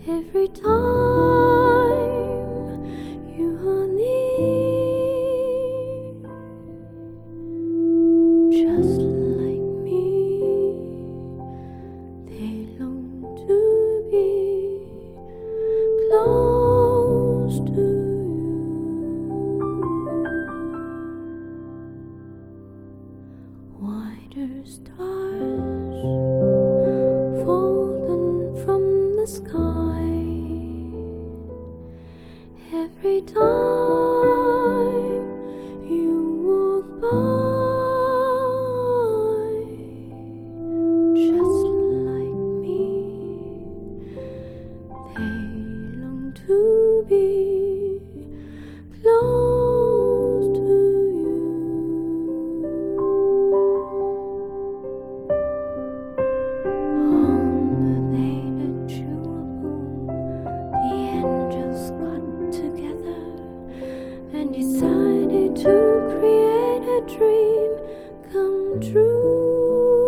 Every time you are near, just like me, they long to be close to you. Wider stars fallen from the sky. Every time you walk by, just like me, they long to be close to you. On the day that you were born, the angels got together and decided to create a dream come true.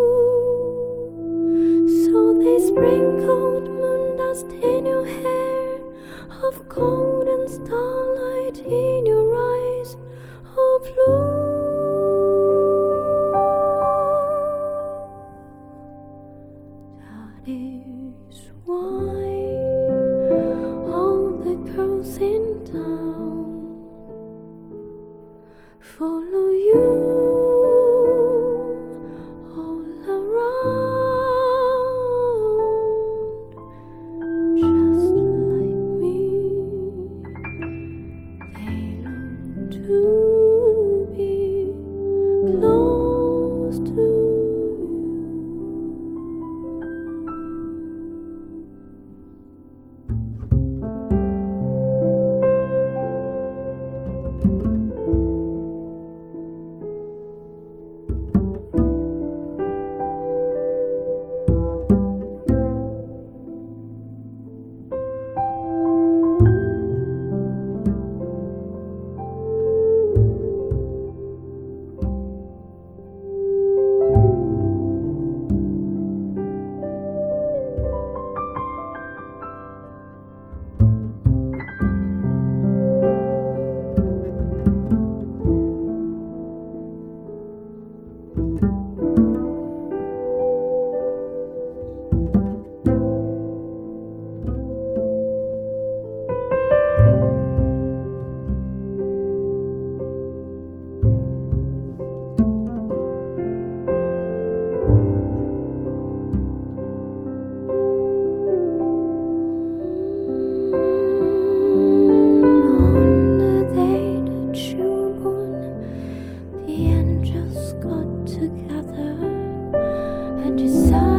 So they sprinkled moon dust in your hair, of golden starlight in your eyes of blue. That is why all the girls in town follow you all around. Just like me, they long to be close to you. Together and decided